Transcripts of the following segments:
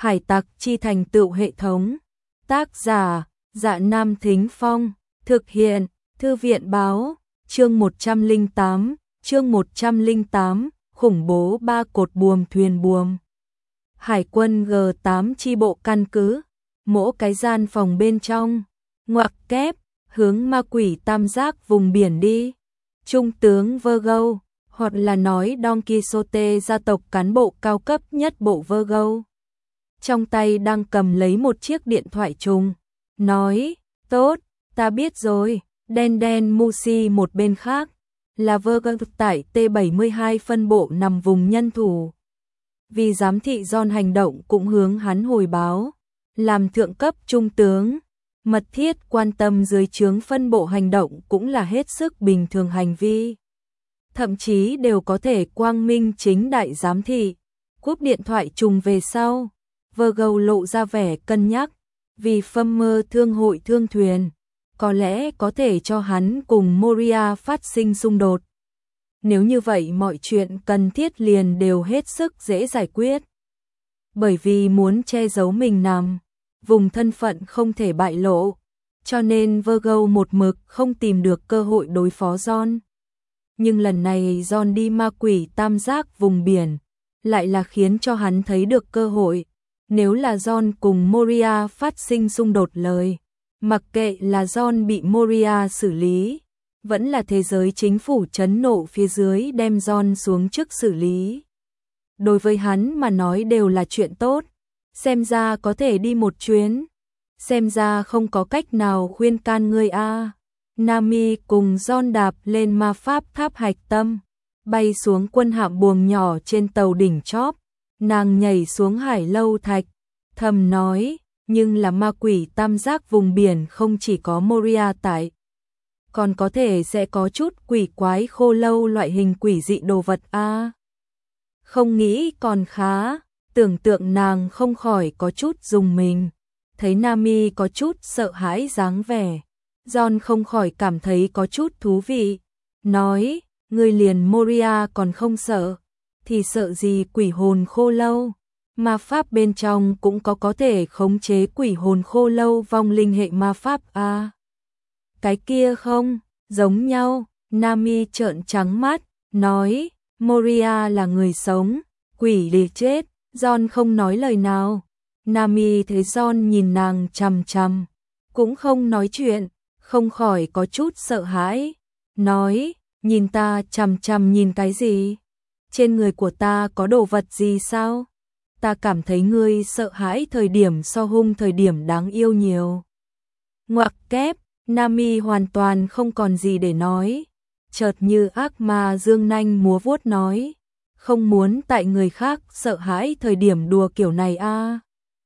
Hải tặc chi thành tựu hệ thống. Tác giả, Dạ Nam Thính Phong. Thực hiện, Thư viện báo. Chương 108, khủng bố 3 cột buồm thuyền buồm. Hải quân G8 chi bộ căn cứ, mỗi cái gian phòng bên trong, ngoặc kép, hướng ma quỷ tam giác vùng biển đi. Trung tướng Virgo, hoặc là nói Don Quixote, gia tộc cán bộ cao cấp nhất bộ Virgo, trong tay đang cầm lấy một chiếc điện thoại trùng, nói, tốt, ta biết rồi. Đen đen Musi một bên khác, là Virgo tại T72 phân bộ nằm vùng nhân thủ. Vì giám thị John hành động cũng hướng hắn hồi báo, làm thượng cấp trung tướng, mật thiết quan tâm dưới trướng phân bộ hành động cũng là hết sức bình thường hành vi. Thậm chí đều có thể quang minh chính đại giám thị. Cúp điện thoại trùng về sau, Virgo lộ ra vẻ cân nhắc, vì phâm mơ thương hội thương thuyền, có lẽ có thể cho hắn cùng Moria phát sinh xung đột. Nếu như vậy mọi chuyện cần thiết liền đều hết sức dễ giải quyết. Bởi vì muốn che giấu mình nằm, vùng thân phận không thể bại lộ, cho nên Virgo một mực không tìm được cơ hội đối phó John. Nhưng lần này John đi ma quỷ tam giác vùng biển, lại là khiến cho hắn thấy được cơ hội. Nếu là John cùng Moria phát sinh xung đột lời, mặc kệ là John bị Moria xử lý, vẫn là thế giới chính phủ chấn nộ phía dưới đem John xuống trước xử lý, đối với hắn mà nói đều là chuyện tốt. Xem ra có thể đi một chuyến, xem ra không có cách nào khuyên can ngươi a. Nami cùng John đạp lên ma pháp tháp hạch tâm, bay xuống quân hạm buồm nhỏ trên tàu đỉnh chóp. Nàng nhảy xuống hải lâu thạch, thầm nói, nhưng là ma quỷ tam giác vùng biển không chỉ có Moria tại, còn có thể sẽ có chút quỷ quái khô lâu loại hình quỷ dị đồ vật a. Không nghĩ còn khá, tưởng tượng nàng không khỏi có chút rùng mình, thấy Nami có chút sợ hãi dáng vẻ, John không khỏi cảm thấy có chút thú vị, nói, ngươi liền Moria còn không sợ, thì sợ gì quỷ hồn khô lâu. Ma pháp bên trong cũng có thể khống chế quỷ hồn khô lâu vong linh hệ ma pháp a. Cái kia không, giống nhau. Nami trợn trắng mắt, nói, Moria là người sống, quỷ thì chết. John không nói lời nào. Nami thấy John nhìn nàng chằm chằm, cũng không nói chuyện, không khỏi có chút sợ hãi, nói, nhìn ta chằm chằm nhìn cái gì? Trên người của ta có đồ vật gì sao? Ta cảm thấy ngươi sợ hãi thời điểm so hung thời điểm đáng yêu nhiều. Ngoặc kép, Nami hoàn toàn không còn gì để nói, chợt như ác ma dương nanh múa vuốt nói, không muốn tại người khác sợ hãi thời điểm đùa kiểu này a.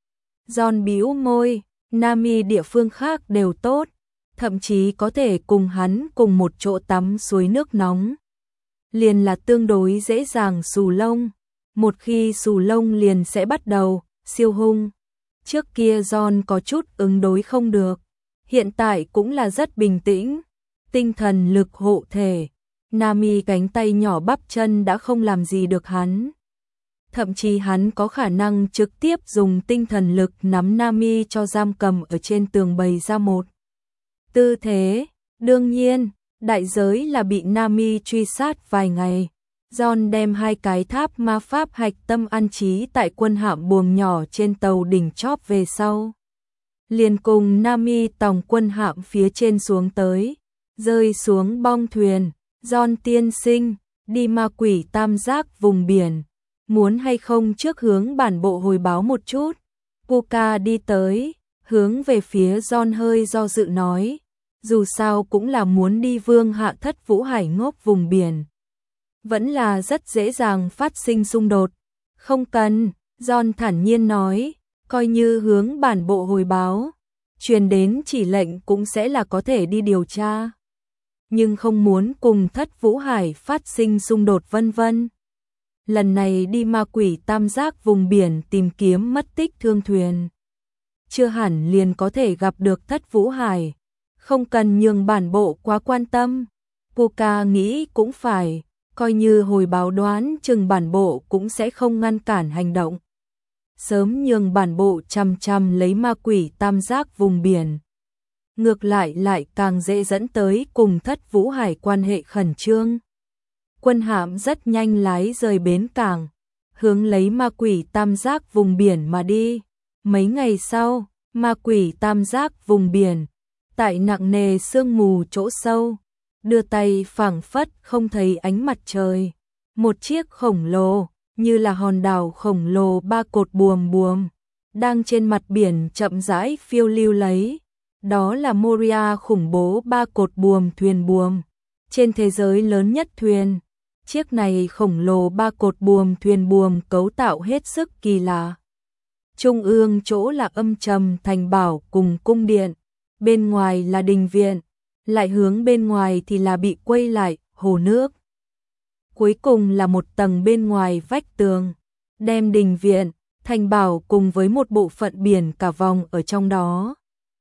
John bĩu môi, Nami địa phương khác đều tốt, thậm chí có thể cùng hắn cùng một chỗ tắm suối nước nóng. Liền là tương đối dễ dàng xù lông, một khi xù lông liền sẽ bắt đầu siêu hung. Trước kia John có chút ứng đối không được, hiện tại cũng là rất bình tĩnh, tinh thần lực hộ thể. Nami cánh tay nhỏ bắp chân đã không làm gì được hắn. Thậm chí hắn có khả năng trực tiếp dùng tinh thần lực nắm Nami cho giam cầm ở trên tường bày ra một tư thế. Đương nhiên, đại giới là bị Nami truy sát vài ngày. John đem 2 cái tháp ma pháp hạch tâm an trí tại quân hạm buồm nhỏ trên tàu đỉnh chóp về sau. Liền cùng Nami tòng quân hạm phía trên xuống tới, rơi xuống bong thuyền. John tiên sinh, đi ma quỷ tam giác vùng biển, muốn hay không trước hướng bản bộ hồi báo một chút? Puka đi tới, hướng về phía John hơi do dự nói, dù sao cũng là muốn đi vương hạ thất vũ hải ngốc vùng biển. Vẫn là rất dễ dàng phát sinh xung đột. Không cần, John thản nhiên nói, coi như hướng bản bộ hồi báo, truyền đến chỉ lệnh cũng sẽ là có thể đi điều tra. Nhưng không muốn cùng thất vũ hải phát sinh xung đột vân vân. Lần này đi ma quỷ tam giác vùng biển tìm kiếm mất tích thương thuyền, chưa hẳn liền có thể gặp được thất vũ hải, không cần nhường bản bộ quá quan tâm. Puka nghĩ cũng phải, coi như hồi báo đoán chừng bản bộ cũng sẽ không ngăn cản hành động. sớm nhường bản bộ chằm chằm lấy ma quỷ tam giác vùng biển. Ngược lại lại càng dễ dẫn tới cùng Thất Vũ Hải quan hệ khẩn trương. Quân hạm rất nhanh lái rời bến cảng, hướng lấy ma quỷ tam giác vùng biển mà đi. Mấy ngày sau, ma quỷ tam giác vùng biển, tại nặng nề sương mù chỗ sâu, đưa tay phảng phất không thấy ánh mặt trời. Một chiếc khổng lồ, như là hòn đảo khổng lồ ba cột buồm buồm, đang trên mặt biển chậm rãi phiêu lưu lấy. Đó là Moria khủng bố ba cột buồm thuyền buồm, trên thế giới lớn nhất thuyền. Chiếc này khổng lồ ba cột buồm thuyền buồm cấu tạo hết sức kỳ lạ. Trung ương chỗ là âm trầm thành bảo cùng cung điện, bên ngoài là đình viện, lại hướng bên ngoài thì là bị quây lại hồ nước. Cuối cùng là một tầng bên ngoài vách tường, đem đình viện, thành bảo cùng với một bộ phận biển cả vòng ở trong đó.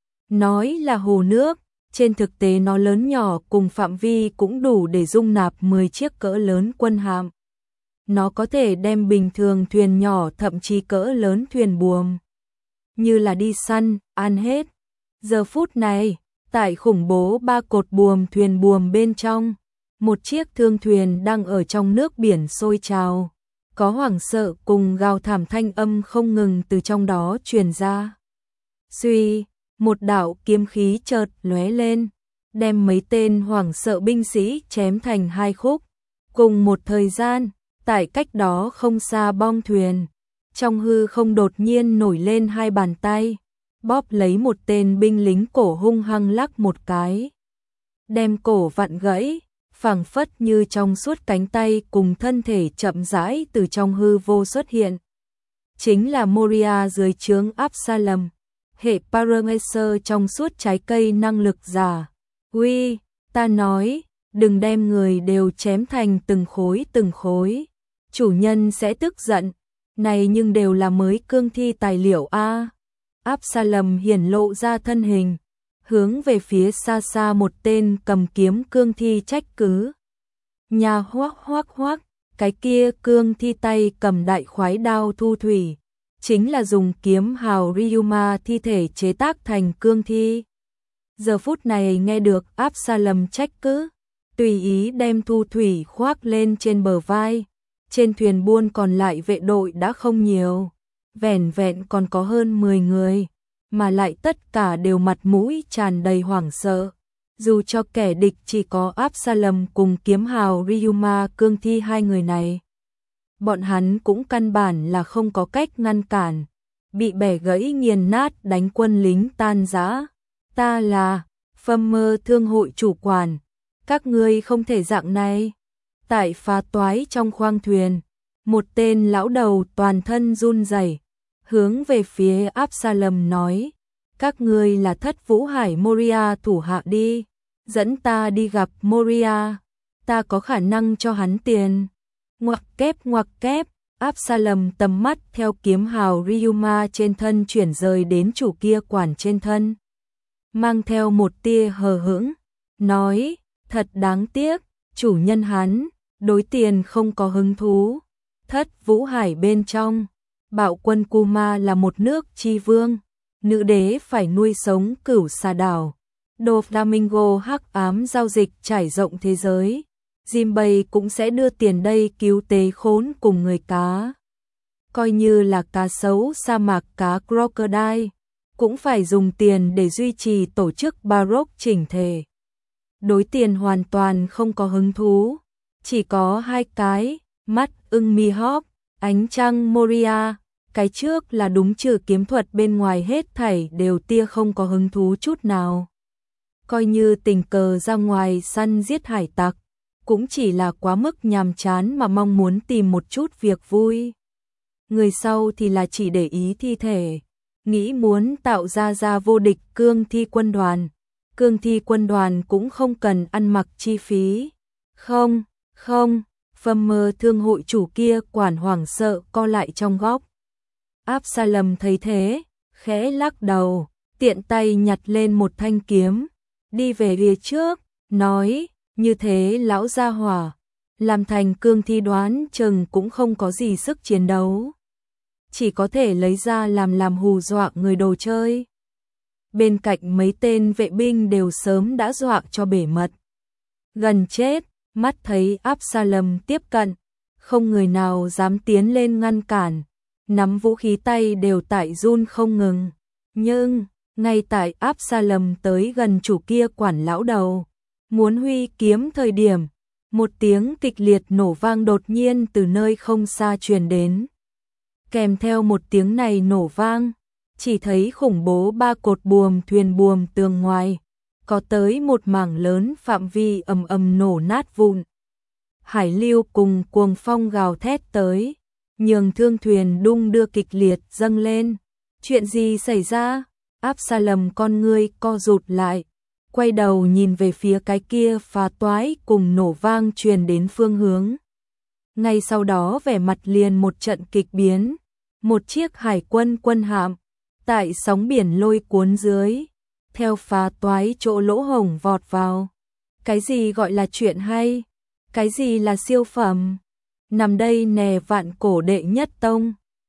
Nói là hồ nước, trên thực tế nó lớn nhỏ cùng phạm vi cũng đủ để dung nạp 10 chiếc cỡ lớn quân hạm. Nó có thể đem bình thường thuyền nhỏ thậm chí cỡ lớn thuyền buồm, như là đi săn, ăn hết. Giờ phút này, tại khủng bố ba cột buồm thuyền buồm bên trong, một chiếc thương thuyền đang ở trong nước biển sôi trào. Có hoảng sợ cùng gào thảm thanh âm không ngừng từ trong đó truyền ra. Suy, một đạo kiếm khí chợt lóe lên, đem mấy tên hoảng sợ binh sĩ chém thành hai khúc. Cùng một thời gian, tại cách đó không xa bong thuyền, trong hư không đột nhiên nổi lên hai bàn tay, bóp lấy một tên binh lính cổ hung hăng lắc một cái, đem cổ vặn gãy, phảng phất như trong suốt cánh tay cùng thân thể chậm rãi từ trong hư vô xuất hiện. Chính là Moria dưới trướng Absalom, hệ Paramecer trong suốt trái cây năng lực giả. Uy, ta nói, đừng đem người đều chém thành từng khối, chủ nhân sẽ tức giận, này nhưng đều là mới cương thi tài liệu a. Absalom hiển lộ ra thân hình, hướng về phía xa xa một tên cầm kiếm cương thi trách cứ. Nhà hoác hoác, cái kia cương thi tay cầm đại khoái đao thu thủy, chính là dùng kiếm hào Ryuma thi thể chế tác thành cương thi. Giờ phút này nghe được Absalom trách cứ, tùy ý đem thu thủy khoác lên trên bờ vai. Trên thuyền buôn còn lại vệ đội đã không nhiều, vẻn vẹn còn có hơn 10 người, mà lại tất cả đều mặt mũi tràn đầy hoảng sợ. Dù cho kẻ địch chỉ có Absalom cùng kiếm hào Ryuma cương thi hai người này, bọn hắn cũng căn bản là không có cách ngăn cản, bị bẻ gãy nghiền nát đánh quân lính tan rã. Ta là Phâm Mơ Thương hội chủ quản, các ngươi không thể dạng này. Tại phá toái trong khoang thuyền, một tên lão đầu toàn thân run rẩy, hướng về phía Absalom nói, các ngươi là Thất Vũ Hải Moria thủ hạ đi, dẫn ta đi gặp Moria, ta có khả năng cho hắn tiền. Ngoặc kép, Absalom tầm mắt theo kiếm hào Ryuma trên thân chuyển rời đến chủ kia quản trên thân, mang theo một tia hờ hững, nói, thật đáng tiếc, chủ nhân hắn đối tiền không có hứng thú. Thất Vũ Hải bên trong, Bạo quân Kuma là một nước chi vương, nữ đế phải nuôi sống cửu xà đảo. Đồ Flamingo hắc ám giao dịch trải rộng thế giới, Jinbei cũng sẽ đưa tiền đây cứu tế khốn cùng người cá. Coi như là cá sấu sa mạc cá crocodile, cũng phải dùng tiền để duy trì tổ chức Baroque chỉnh thể. Đối tiền hoàn toàn không có hứng thú, chỉ có hai cái, mắt ưng Mihawk, ánh trăng Moria, cái trước là đúng trừ kiếm thuật bên ngoài hết thảy đều tia không có hứng thú chút nào. Coi như tình cờ ra ngoài săn giết hải tặc, cũng chỉ là quá mức nhàm chán mà mong muốn tìm một chút việc vui. Người sau thì là chỉ để ý thi thể, nghĩ muốn tạo ra vô địch cương thi quân đoàn. Cương thi quân đoàn cũng không cần ăn mặc chi phí. Không, Phâm Mơ Thương hội chủ kia quản hoảng sợ co lại trong góc. Absalom thấy thế, khẽ lắc đầu, tiện tay nhặt lên một thanh kiếm, đi về phía trước, nói, như thế lão gia hỏa, làm thành cương thi đoán chừng cũng không có gì sức chiến đấu. chỉ có thể lấy ra làm hù dọa người đồ chơi. Bên cạnh mấy tên vệ binh đều sớm đã dọa cho bể mật. Gần chết, mắt thấy Absalom tiếp cận, không người nào dám tiến lên ngăn cản, nắm vũ khí tay đều tại run không ngừng. Nhưng, ngay tại Absalom tới gần chủ kia quản lão đầu, muốn huy kiếm thời điểm, một tiếng kịch liệt nổ vang đột nhiên từ nơi không xa truyền đến. Kèm theo một tiếng này nổ vang, chỉ thấy khủng bố ba cột buồm thuyền buồm tường ngoài, có tới một mảng lớn phạm vi ầm ầm nổ nát vụn. Hải lưu cùng cuồng phong gào thét tới, nhường thương thuyền đung đưa kịch liệt dâng lên. Chuyện gì xảy ra? Absalom con ngươi co rụt lại, quay đầu nhìn về phía cái kia phá toái cùng nổ vang truyền đến phương hướng. Ngay sau đó vẻ mặt liền một trận kịch biến, một chiếc hải quân quân hạm tại sóng biển lôi cuốn dưới, theo phá toái chỗ lỗ hổng vọt vào. Cái gì gọi là chuyện hay? Cái gì là siêu phẩm? Nằm đây nè vạn cổ đệ nhất tông.